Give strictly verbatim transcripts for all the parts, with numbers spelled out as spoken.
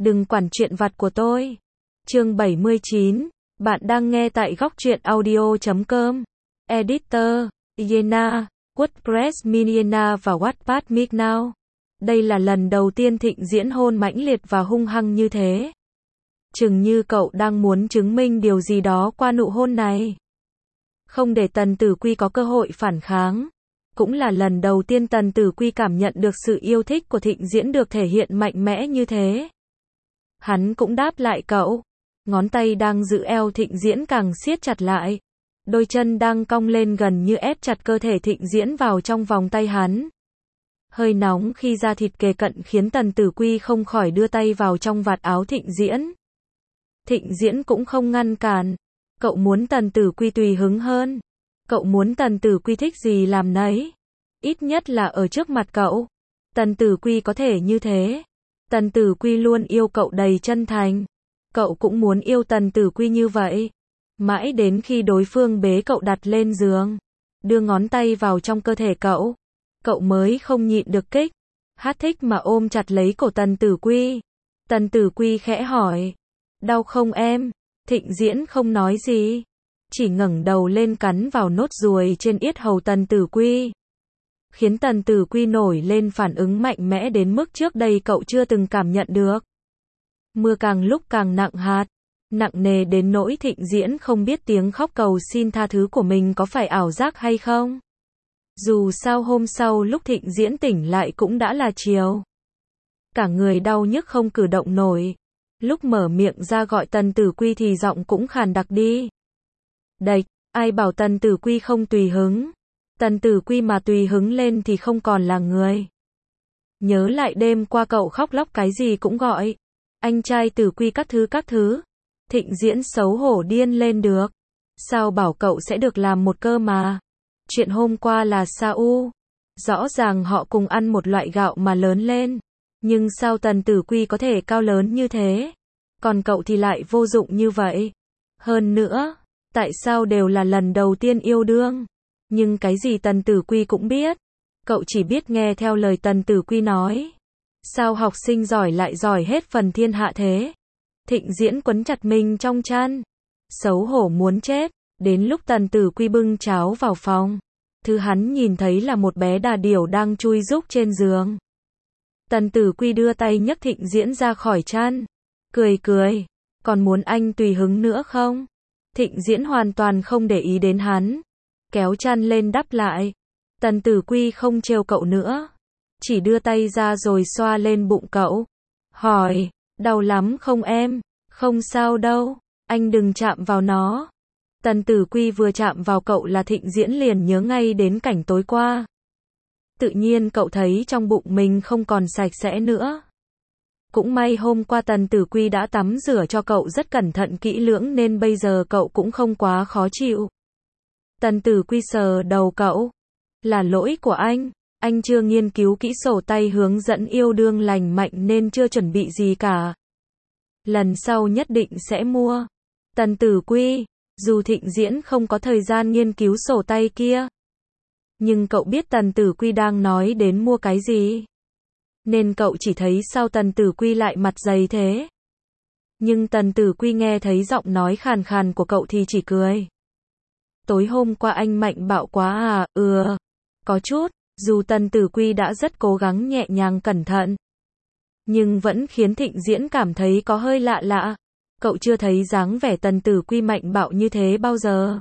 đừng quản chuyện vặt của tôi. Chương bảy mươi chín, bạn đang nghe tại góc truyện audio chấm com. Editor, Yena, WordPress Miniena và Wattpad Midnow. Đây là lần đầu tiên Thịnh diễn hôn mãnh liệt và hung hăng như thế. Chừng như cậu đang muốn chứng minh điều gì đó qua nụ hôn này. Không để Tần Tử Quy có cơ hội phản kháng. Cũng là lần đầu tiên Tần Tử Quy cảm nhận được sự yêu thích của Thịnh diễn được thể hiện mạnh mẽ như thế. Hắn cũng đáp lại cậu. Ngón tay đang giữ eo Thịnh diễn càng siết chặt lại. Đôi chân đang cong lên gần như ép chặt cơ thể Thịnh diễn vào trong vòng tay hắn. Hơi nóng khi da thịt kề cận khiến Tần Tử Quy không khỏi đưa tay vào trong vạt áo Thịnh diễn. Thịnh diễn cũng không ngăn cản. Cậu muốn Tần Tử Quy tùy hứng hơn. Cậu muốn Tần Tử Quy thích gì làm nấy. Ít nhất là ở trước mặt cậu. Tần Tử Quy có thể như thế. Tần Tử Quy luôn yêu cậu đầy chân thành. Cậu cũng muốn yêu Tần Tử Quy như vậy. Mãi đến khi đối phương bế cậu đặt lên giường, đưa ngón tay vào trong cơ thể cậu, cậu mới không nhịn được kích. Hát thích mà ôm chặt lấy cổ Tần Tử Quy. Tần Tử Quy khẽ hỏi. Đau không em? Thịnh diễn không nói gì. Chỉ ngẩng đầu lên cắn vào nốt ruồi trên yết hầu Tần Tử Quy. Khiến Tần Tử Quy nổi lên phản ứng mạnh mẽ đến mức trước đây cậu chưa từng cảm nhận được. Mưa càng lúc càng nặng hạt. Nặng nề đến nỗi Thịnh diễn không biết tiếng khóc cầu xin tha thứ của mình có phải ảo giác hay không. Dù sao hôm sau lúc Thịnh diễn tỉnh lại cũng đã là chiều. Cả người đau nhức không cử động nổi. Lúc mở miệng ra gọi Tần Tử Quy thì giọng cũng khàn đặc đi. Đệch, ai bảo Tần Tử Quy không tùy hứng. Tần Tử Quy mà tùy hứng lên thì không còn là người. Nhớ lại đêm qua cậu khóc lóc cái gì cũng gọi. Anh trai Tử Quy các thứ các thứ. Thịnh diễn xấu hổ điên lên được. Sao bảo cậu sẽ được làm một cơ mà. Chuyện hôm qua là sao u. Rõ ràng họ cùng ăn một loại gạo mà lớn lên. Nhưng sao Tần Tử Quy có thể cao lớn như thế? Còn cậu thì lại vô dụng như vậy. Hơn nữa, tại sao đều là lần đầu tiên yêu đương? Nhưng cái gì Tần Tử Quy cũng biết. Cậu chỉ biết nghe theo lời Tần Tử Quy nói. Sao học sinh giỏi lại giỏi hết phần thiên hạ thế? Thịnh diễn quấn chặt mình trong chăn. Xấu hổ muốn chết. Đến lúc Tần Tử Quy bưng cháo vào phòng, thứ hắn nhìn thấy là một bé đà điểu đang chui rúc trên giường. Tần Tử Quy đưa tay nhấc Thịnh diễn ra khỏi chăn. Cười cười. Còn muốn anh tùy hứng nữa không? Thịnh diễn hoàn toàn không để ý đến hắn. Kéo chăn lên đắp lại. Tần Tử Quy không trêu cậu nữa. Chỉ đưa tay ra rồi xoa lên bụng cậu. Hỏi. Đau lắm không em? Không sao đâu. Anh đừng chạm vào nó. Tần Tử Quy vừa chạm vào cậu là Thịnh diễn liền nhớ ngay đến cảnh tối qua. Tự nhiên cậu thấy trong bụng mình không còn sạch sẽ nữa. Cũng may hôm qua Tần Tử Quy đã tắm rửa cho cậu rất cẩn thận kỹ lưỡng nên bây giờ cậu cũng không quá khó chịu. Tần Tử Quy sờ đầu cậu. Là lỗi của anh. Anh chưa nghiên cứu kỹ sổ tay hướng dẫn yêu đương lành mạnh nên chưa chuẩn bị gì cả. Lần sau nhất định sẽ mua. Tần Tử Quy, dù Thịnh diễn không có thời gian nghiên cứu sổ tay kia. Nhưng cậu biết Tần Tử Quy đang nói đến mua cái gì. Nên cậu chỉ thấy sao Tần Tử Quy lại mặt dày thế. Nhưng Tần Tử Quy nghe thấy giọng nói khàn khàn của cậu thì chỉ cười. Tối hôm qua anh mạnh bạo quá à, ừ, có chút. Dù Tần Tử Quy đã rất cố gắng nhẹ nhàng cẩn thận, nhưng vẫn khiến Thịnh diễn cảm thấy có hơi lạ lạ. Cậu chưa thấy dáng vẻ Tần Tử Quy mạnh bạo như thế bao giờ.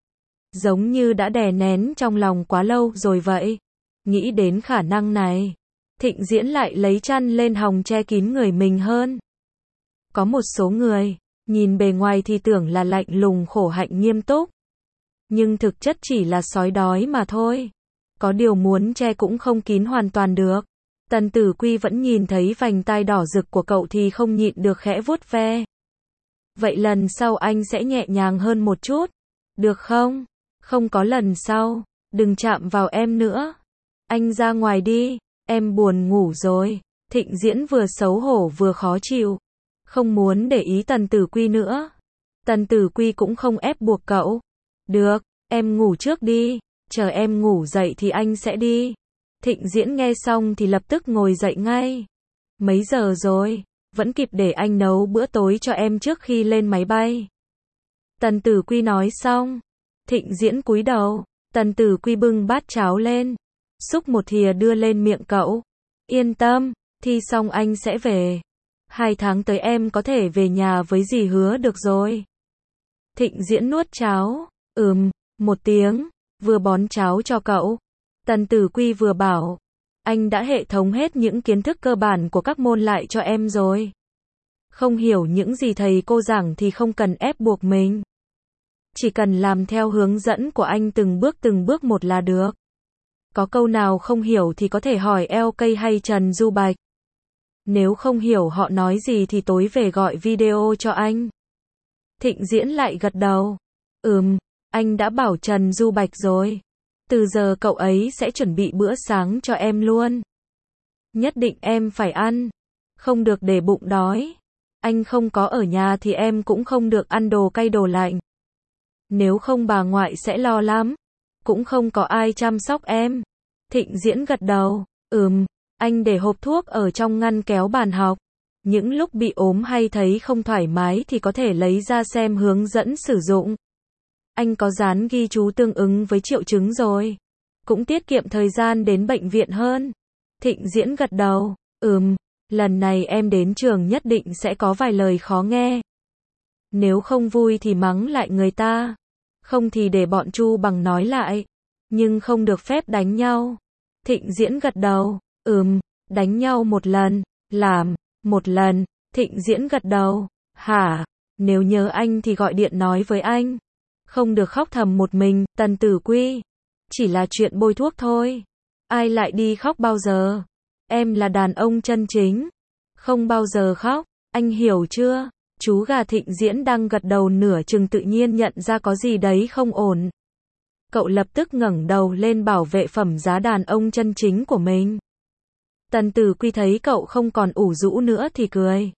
Giống như đã đè nén trong lòng quá lâu rồi vậy. Nghĩ đến khả năng này, Thịnh diễn lại lấy chăn lên hòng che kín người mình hơn. Có một số người, nhìn bề ngoài thì tưởng là lạnh lùng khổ hạnh nghiêm túc. Nhưng thực chất chỉ là sói đói mà thôi. Có điều muốn che cũng không kín hoàn toàn được. Tần Tử Quy vẫn nhìn thấy vành tai đỏ rực của cậu thì không nhịn được khẽ vuốt ve. Vậy lần sau anh sẽ nhẹ nhàng hơn một chút. Được không? Không có lần sau. Đừng chạm vào em nữa. Anh ra ngoài đi. Em buồn ngủ rồi. Thịnh diễn vừa xấu hổ vừa khó chịu. Không muốn để ý Tần Tử Quy nữa. Tần Tử Quy cũng không ép buộc cậu. Được, em ngủ trước đi. Chờ em ngủ dậy thì anh sẽ đi. Thịnh diễn nghe xong thì lập tức ngồi dậy ngay. Mấy giờ rồi? vẫn kịp để anh nấu bữa tối cho em trước khi lên máy bay. Tần Tử Quy nói xong, Thịnh Diễn cúi đầu, Tần Tử Quy bưng bát cháo lên, xúc một thìa đưa lên miệng cậu. Yên tâm, thi xong anh sẽ về. Hai tháng tới em có thể về nhà với dì Hứa được rồi. Thịnh Diễn nuốt cháo, ừm, một tiếng, vừa bón cháo cho cậu. Tần Tử Quy vừa bảo, anh đã hệ thống hết những kiến thức cơ bản của các môn lại cho em rồi. Không hiểu những gì thầy cô giảng thì không cần ép buộc mình. Chỉ cần làm theo hướng dẫn của anh từng bước từng bước một là được. Có câu nào không hiểu thì có thể hỏi lờ ca hay Trần Du Bạch. Nếu không hiểu họ nói gì thì tối về gọi video cho anh. Thịnh Diễn lại gật đầu. Ừm, anh đã bảo Trần Du Bạch rồi. Từ giờ cậu ấy sẽ chuẩn bị bữa sáng cho em luôn. Nhất định em phải ăn. Không được để bụng đói. Anh không có ở nhà thì em cũng không được ăn đồ cay đồ lạnh. Nếu không bà ngoại sẽ lo lắm. Cũng không có ai chăm sóc em. Thịnh Diễn gật đầu. Ừm, anh để hộp thuốc ở trong ngăn kéo bàn học. Những lúc bị ốm hay thấy không thoải mái thì có thể lấy ra xem hướng dẫn sử dụng. Anh có dán ghi chú tương ứng với triệu chứng rồi. Cũng tiết kiệm thời gian đến bệnh viện hơn. Thịnh Diễn gật đầu. Ừm, lần này em đến trường nhất định sẽ có vài lời khó nghe. Nếu không vui thì mắng lại người ta. Không thì để bọn Chu Bằng nói lại. Nhưng không được phép đánh nhau. Thịnh Diễn gật đầu. Ừm, đánh nhau một lần. Làm, một lần. Thịnh Diễn gật đầu. Hả? Nếu nhớ anh thì gọi điện nói với anh. Không được khóc thầm một mình. Tần Tử Quy. Chỉ là chuyện bôi thuốc thôi. Ai lại đi khóc bao giờ? Em là đàn ông chân chính. Không bao giờ khóc. Anh hiểu chưa? Chú gà Thịnh Diễn đang gật đầu nửa chừng tự nhiên nhận ra có gì đấy không ổn. Cậu lập tức ngẩng đầu lên bảo vệ phẩm giá đàn ông chân chính của mình. Tần Tử Quy thấy cậu không còn ủ rũ nữa thì cười.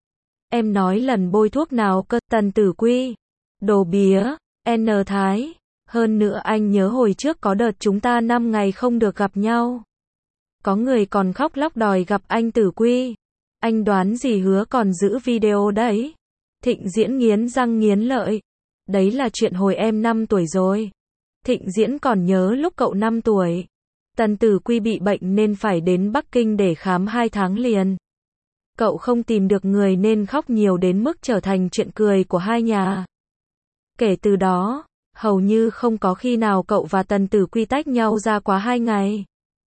Em nói lần bôi thuốc nào cơ? Tần Tử Quy. Đồ bía. N Thái. Hơn nữa anh nhớ hồi trước có đợt chúng ta năm ngày không được gặp nhau. Có người còn khóc lóc đòi gặp anh Tử Quy. Anh đoán gì Hứa còn giữ video đấy. Thịnh Diễn nghiến răng nghiến lợi. Đấy là chuyện hồi em năm tuổi rồi. Thịnh Diễn còn nhớ lúc cậu năm tuổi. Tần Tử Quy bị bệnh nên phải đến Bắc Kinh để khám hai tháng liền. Cậu không tìm được người nên khóc nhiều đến mức trở thành chuyện cười của hai nhà. Kể từ đó, hầu như không có khi nào cậu và Tần Tử Quy tách nhau ra quá hai ngày.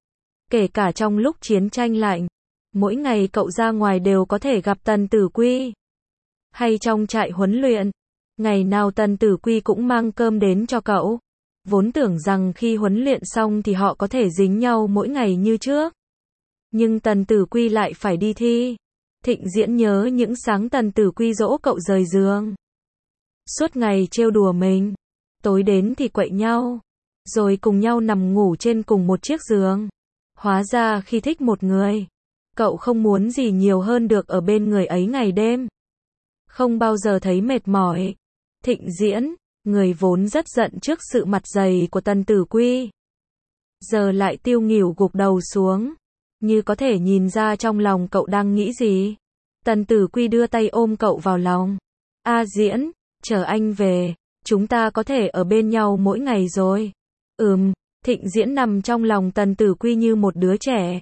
Kể cả trong lúc chiến tranh lạnh, mỗi ngày cậu ra ngoài đều có thể gặp Tần Tử Quy. Hay trong trại huấn luyện, ngày nào Tần Tử Quy cũng mang cơm đến cho cậu. Vốn tưởng rằng khi huấn luyện xong thì họ có thể dính nhau mỗi ngày như trước. Nhưng Tần Tử Quy lại phải đi thi. Thịnh Diễn nhớ những sáng Tần Tử Quy dỗ cậu rời giường. Suốt ngày trêu đùa mình. Tối đến thì quậy nhau. Rồi cùng nhau nằm ngủ trên cùng một chiếc giường. Hóa ra khi thích một người, cậu không muốn gì nhiều hơn được ở bên người ấy ngày đêm. Không bao giờ thấy mệt mỏi. Thịnh Diễn, người vốn rất giận trước sự mặt dày của Tần Tử Quy, giờ lại tiêu nghỉu gục đầu xuống, như có thể nhìn ra trong lòng cậu đang nghĩ gì. Tần Tử Quy đưa tay ôm cậu vào lòng. A Diễn, chờ anh về, chúng ta có thể ở bên nhau mỗi ngày rồi. Ừm, Thịnh Diễn nằm trong lòng Tần Tử Quy như một đứa trẻ.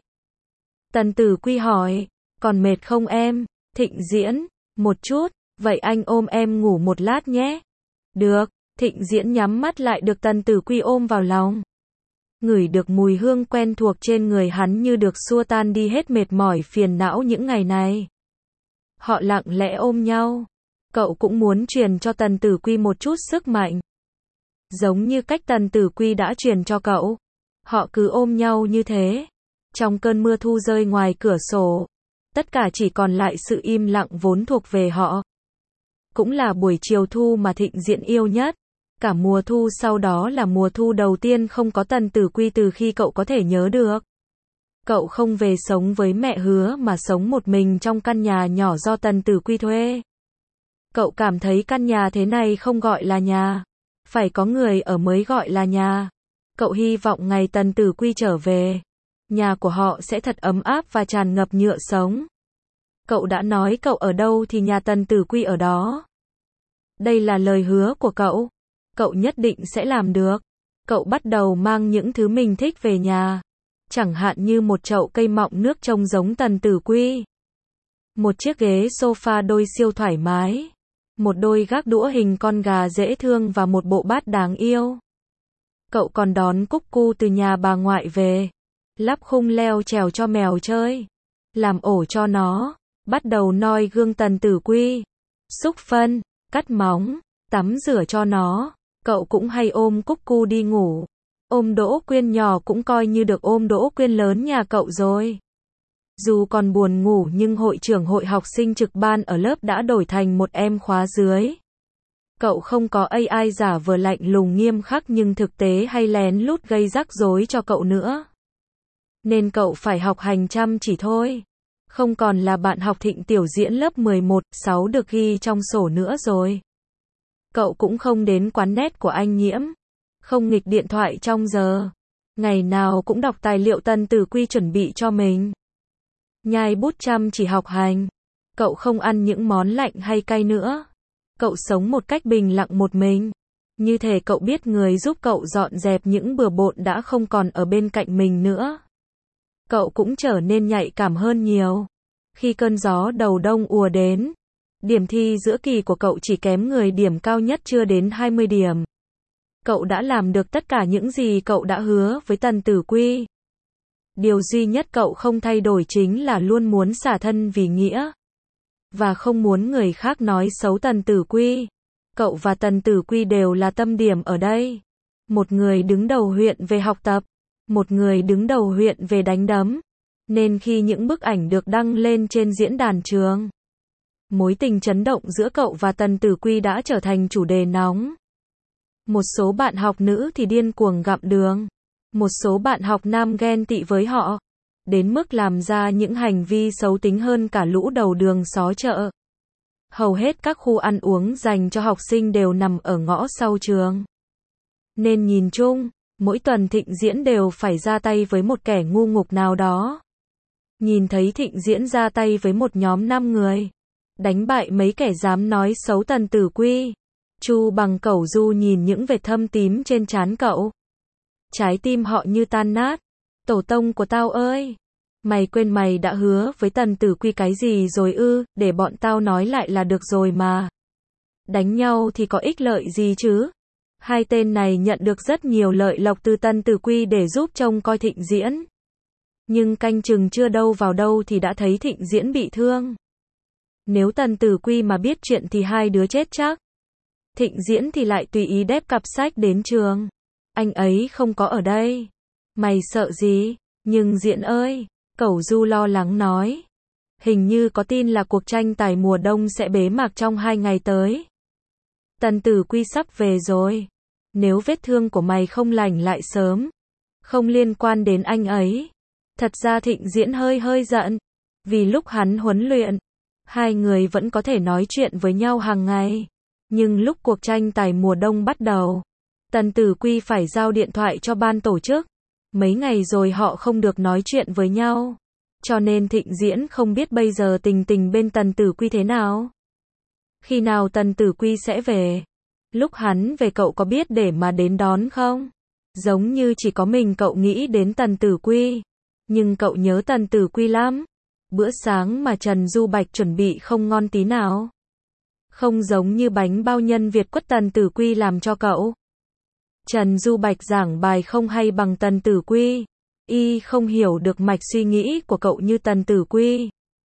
Tần Tử Quy hỏi, còn mệt không em? Thịnh Diễn, một chút, vậy anh ôm em ngủ một lát nhé. Được, Thịnh Diễn nhắm mắt lại được Tần Tử Quy ôm vào lòng. Ngửi được mùi hương quen thuộc trên người hắn như được xua tan đi hết mệt mỏi phiền não những ngày này. Họ lặng lẽ ôm nhau. Cậu cũng muốn truyền cho Tần Tử Quy một chút sức mạnh. Giống như cách Tần Tử Quy đã truyền cho cậu. Họ cứ ôm nhau như thế. Trong cơn mưa thu rơi ngoài cửa sổ, tất cả chỉ còn lại sự im lặng vốn thuộc về họ. Cũng là buổi chiều thu mà Thịnh Diễn yêu nhất. Cả mùa thu sau đó là mùa thu đầu tiên không có Tần Tử Quy từ khi cậu có thể nhớ được. Cậu không về sống với mẹ Hứa mà sống một mình trong căn nhà nhỏ do Tần Tử Quy thuê. Cậu cảm thấy căn nhà thế này không gọi là nhà. Phải có người ở mới gọi là nhà. Cậu hy vọng ngày Tần Tử Quy trở về, nhà của họ sẽ thật ấm áp và tràn ngập nhựa sống. Cậu đã nói cậu ở đâu thì nhà Tần Tử Quy ở đó. Đây là lời hứa của cậu. Cậu nhất định sẽ làm được. Cậu bắt đầu mang những thứ mình thích về nhà. Chẳng hạn như một chậu cây mọng nước trông giống Tần Tử Quy. Một chiếc ghế sofa đôi siêu thoải mái. Một đôi gác đũa hình con gà dễ thương và một bộ bát đáng yêu. Cậu còn đón Cúc Cu từ nhà bà ngoại về. Lắp khung leo trèo cho mèo chơi. Làm ổ cho nó. Bắt đầu noi gương Tần Tử Quy. Xúc phân, cắt móng, tắm rửa cho nó. Cậu cũng hay ôm Cúc Cu đi ngủ. Ôm Đỗ Quyên nhỏ cũng coi như được ôm Đỗ Quyên lớn nhà cậu rồi. Dù còn buồn ngủ nhưng hội trưởng hội học sinh trực ban ở lớp đã đổi thành một em khóa dưới. Cậu không có a i giả vờ lạnh lùng nghiêm khắc nhưng thực tế hay lén lút gây rắc rối cho cậu nữa. Nên cậu phải học hành chăm chỉ thôi. Không còn là bạn học Thịnh Tiểu Diễn lớp mười một, sáu được ghi trong sổ nữa rồi. Cậu cũng không đến quán net của anh Nhiễm. Không nghịch điện thoại trong giờ. Ngày nào cũng đọc tài liệu Tần Tử Quy chuẩn bị cho mình. Nhai bút chăm chỉ học hành. Cậu không ăn những món lạnh hay cay nữa. Cậu sống một cách bình lặng một mình. Như thể cậu biết người giúp cậu dọn dẹp những bừa bộn đã không còn ở bên cạnh mình nữa. Cậu cũng trở nên nhạy cảm hơn nhiều. Khi cơn gió đầu đông ùa đến, điểm thi giữa kỳ của cậu chỉ kém người điểm cao nhất chưa đến hai mươi điểm. Cậu đã làm được tất cả những gì cậu đã hứa với Tần Tử Quy. Điều duy nhất cậu không thay đổi chính là luôn muốn xả thân vì nghĩa. Và không muốn người khác nói xấu Tần Tử Quy. Cậu và Tần Tử Quy đều là tâm điểm ở đây. Một người đứng đầu huyện về học tập. Một người đứng đầu huyện về đánh đấm. Nên khi những bức ảnh được đăng lên trên diễn đàn trường, mối tình chấn động giữa cậu và Tần Tử Quy đã trở thành chủ đề nóng. Một số bạn học nữ thì điên cuồng gặm đường. Một số bạn học nam ghen tị với họ. Đến mức làm ra những hành vi xấu tính hơn cả lũ đầu đường xó chợ. Hầu hết các khu ăn uống dành cho học sinh đều nằm ở ngõ sau trường. Nên nhìn chung, mỗi tuần Thịnh Diễn đều phải ra tay với một kẻ ngu ngục nào đó. Nhìn thấy Thịnh Diễn ra tay với một nhóm năm người. Đánh bại mấy kẻ dám nói xấu Tần Tử Quy. Chu Bằng Cẩu Du nhìn những vệt thâm tím trên trán cậu. Trái tim họ như tan nát. Tổ tông của tao ơi! Mày quên mày đã hứa với Tần Tử Quy cái gì rồi ư, để bọn tao nói lại là được rồi mà. Đánh nhau thì có ích lợi gì chứ? Hai tên này nhận được rất nhiều lợi lộc từ Tần Tử Quy để giúp trông coi Thịnh Diễn. Nhưng canh chừng chưa đâu vào đâu thì đã thấy Thịnh Diễn bị thương. Nếu Tần Tử Quy mà biết chuyện thì hai đứa chết chắc. Thịnh Diễn thì lại tùy ý đép cặp sách đến trường. Anh ấy không có ở đây. Mày sợ gì? Nhưng Diễn ơi, Cẩu Du lo lắng nói. Hình như có tin là cuộc tranh tài mùa đông sẽ bế mạc trong hai ngày tới. Tần Tử Quy sắp về rồi. Nếu vết thương của mày không lành lại sớm, không liên quan đến anh ấy. Thật ra Thịnh Diễn hơi hơi giận. Vì lúc hắn huấn luyện, hai người vẫn có thể nói chuyện với nhau hàng ngày. Nhưng lúc cuộc tranh tài mùa đông bắt đầu, Tần Tử Quy phải giao điện thoại cho ban tổ chức. Mấy ngày rồi họ không được nói chuyện với nhau. Cho nên Thịnh Diễn không biết bây giờ tình tình bên Tần Tử Quy thế nào. Khi nào Tần Tử Quy sẽ về? Lúc hắn về cậu có biết để mà đến đón không? Giống như chỉ có mình cậu nghĩ đến Tần Tử Quy. Nhưng cậu nhớ Tần Tử Quy lắm. Bữa sáng mà Trần Du Bạch chuẩn bị không ngon tí nào. Không giống như bánh bao nhân Việt quất Tần Tử Quy làm cho cậu. Trần Du Bạch giảng bài không hay bằng Tần Tử Quy. Y không hiểu được mạch suy nghĩ của cậu như Tần Tử Quy.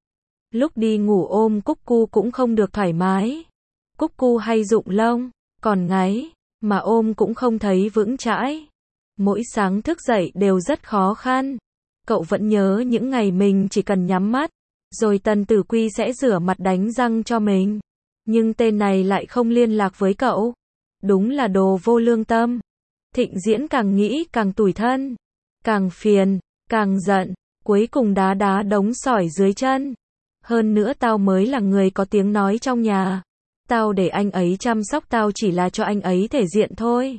Lúc đi ngủ ôm Cúc Cu cũng không được thoải mái. Cúc Cu hay rụng lông, còn ngáy, mà ôm cũng không thấy vững chãi. Mỗi sáng thức dậy đều rất khó khăn. Cậu vẫn nhớ những ngày mình chỉ cần nhắm mắt, rồi Tần Tử Quy sẽ rửa mặt đánh răng cho mình. Nhưng tên này lại không liên lạc với cậu. Đúng là đồ vô lương tâm. Thịnh Diễn càng nghĩ càng tủi thân, càng phiền, càng giận, cuối cùng đá đá đống sỏi dưới chân. Hơn nữa tao mới là người có tiếng nói trong nhà. Tao để anh ấy chăm sóc tao chỉ là cho anh ấy thể diện thôi.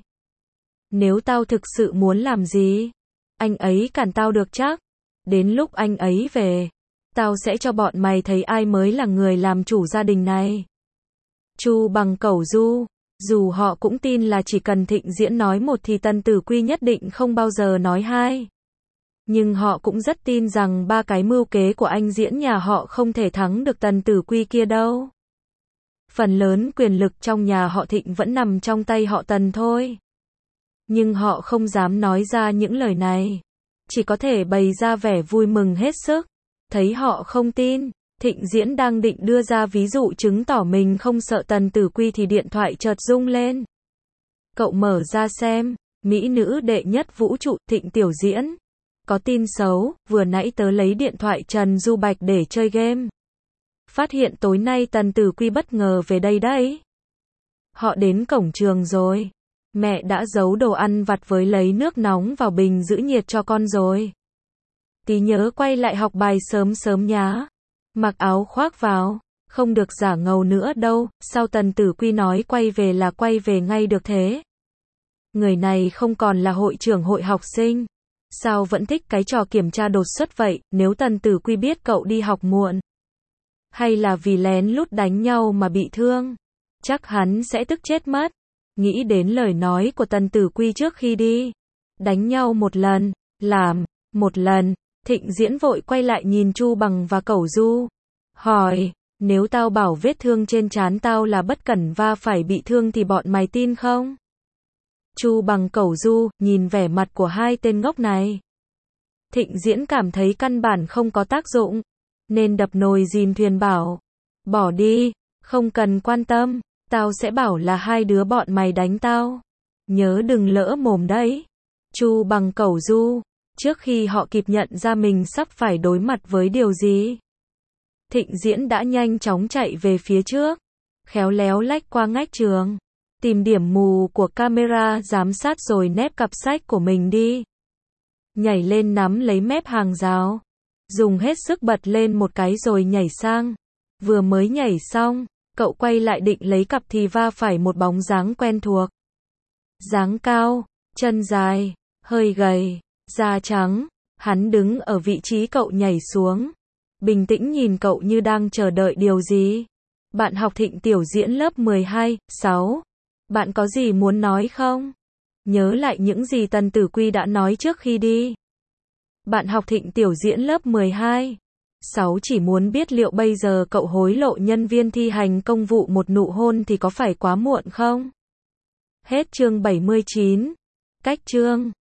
Nếu tao thực sự muốn làm gì, anh ấy cản tao được chắc. Đến lúc anh ấy về, Tao sẽ cho bọn mày thấy ai mới là người làm chủ gia đình này. Chu Bằng Cẩu Du. Dù họ cũng tin là chỉ cần Thịnh Diễn nói một thì Tần Tử Quy nhất định không bao giờ nói hai. Nhưng họ cũng rất tin rằng ba cái mưu kế của anh Diễn nhà họ không thể thắng được Tần Tử Quy kia đâu. Phần lớn quyền lực trong nhà họ Thịnh vẫn nằm trong tay họ Tần thôi. Nhưng họ không dám nói ra những lời này. Chỉ có thể bày ra vẻ vui mừng hết sức. Thấy họ không tin, Thịnh Diễn đang định đưa ra ví dụ chứng tỏ mình không sợ Tần Tử Quy thì điện thoại chợt rung lên. Cậu mở ra xem, mỹ nữ đệ nhất vũ trụ, Thịnh Tiểu Diễn. Có tin xấu, vừa nãy tớ lấy điện thoại Trần Du Bạch để chơi game. Phát hiện tối nay Tần Tử Quy bất ngờ về đây đấy. Họ đến cổng trường rồi. Mẹ đã giấu đồ ăn vặt với lấy nước nóng vào bình giữ nhiệt cho con rồi. Tí nhớ quay lại học bài sớm sớm nhá. Mặc áo khoác vào, không được giả ngầu nữa đâu, sao Tần Tử Quy nói quay về là quay về ngay được thế? Người này không còn là hội trưởng hội học sinh. Sao vẫn thích cái trò kiểm tra đột xuất vậy, nếu Tần Tử Quy biết cậu đi học muộn? Hay là vì lén lút đánh nhau mà bị thương? Chắc hắn sẽ tức chết mất. Nghĩ đến lời nói của Tần Tử Quy trước khi đi. Đánh nhau một lần, làm, một lần. Thịnh Diễn vội quay lại nhìn Chu Bằng và Cẩu Du. Hỏi, nếu tao bảo vết thương trên trán tao là bất cẩn va phải bị thương thì bọn mày tin không? Chu Bằng Cẩu Du, nhìn vẻ mặt của hai tên ngốc này. Thịnh Diễn cảm thấy căn bản không có tác dụng. Nên đập nồi dìm thuyền bảo. Bỏ đi, không cần quan tâm. Tao sẽ bảo là hai đứa bọn mày đánh tao. Nhớ đừng lỡ mồm đấy. Chu Bằng Cẩu Du. Trước khi họ kịp nhận ra mình sắp phải đối mặt với điều gì, Thịnh Diễn đã nhanh chóng chạy về phía trước, khéo léo lách qua ngách trường, tìm điểm mù của camera giám sát rồi nép cặp sách của mình đi. Nhảy lên nắm lấy mép hàng rào, dùng hết sức bật lên một cái rồi nhảy sang. Vừa mới nhảy xong, cậu quay lại định lấy cặp thì va phải một bóng dáng quen thuộc. Dáng cao, chân dài, hơi gầy, da trắng, hắn đứng ở vị trí cậu nhảy xuống. Bình tĩnh nhìn cậu như đang chờ đợi điều gì. Bạn học Thịnh Tiểu Diễn lớp mười hai, sáu. Bạn có gì muốn nói không? Nhớ lại những gì Tần Tử Quy đã nói trước khi đi. Bạn học Thịnh Tiểu Diễn lớp mười hai, sáu chỉ muốn biết liệu bây giờ cậu hối lộ nhân viên thi hành công vụ một nụ hôn thì có phải quá muộn không? Hết chương bảy mươi chín. Cách chương